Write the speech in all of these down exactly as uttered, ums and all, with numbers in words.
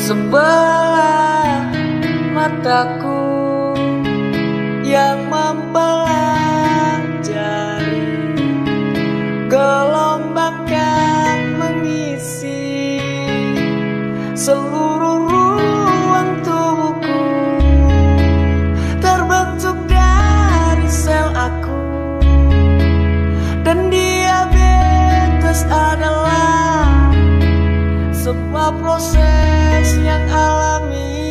sebelah mataku yang mempelajari gelombang kan mengisi seluruh ruang tubuhku, terbentuk dari sel aku, dan diabetes adalah sebuah proses yang alami.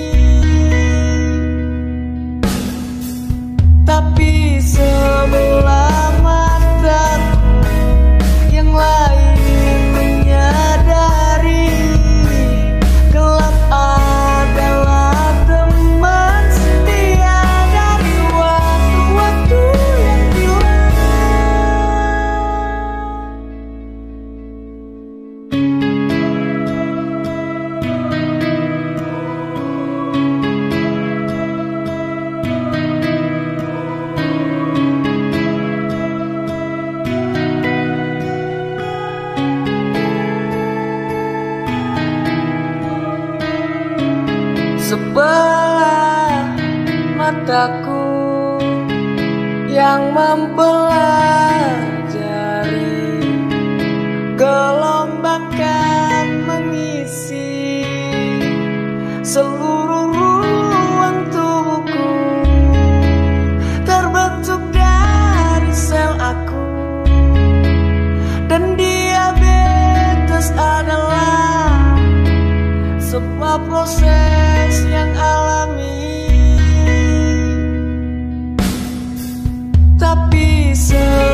Tapi sebelah mataku yang lain menyadari gelap adalah teman setia dari waktu-waktu yang hilang. Sebelah mataku yang mempelajari gelombang kan mengisi seluruh ruang tubuhku, terbentuk dari sel aku, dan diabetes adalah sebuah proses yang alami. Tapi se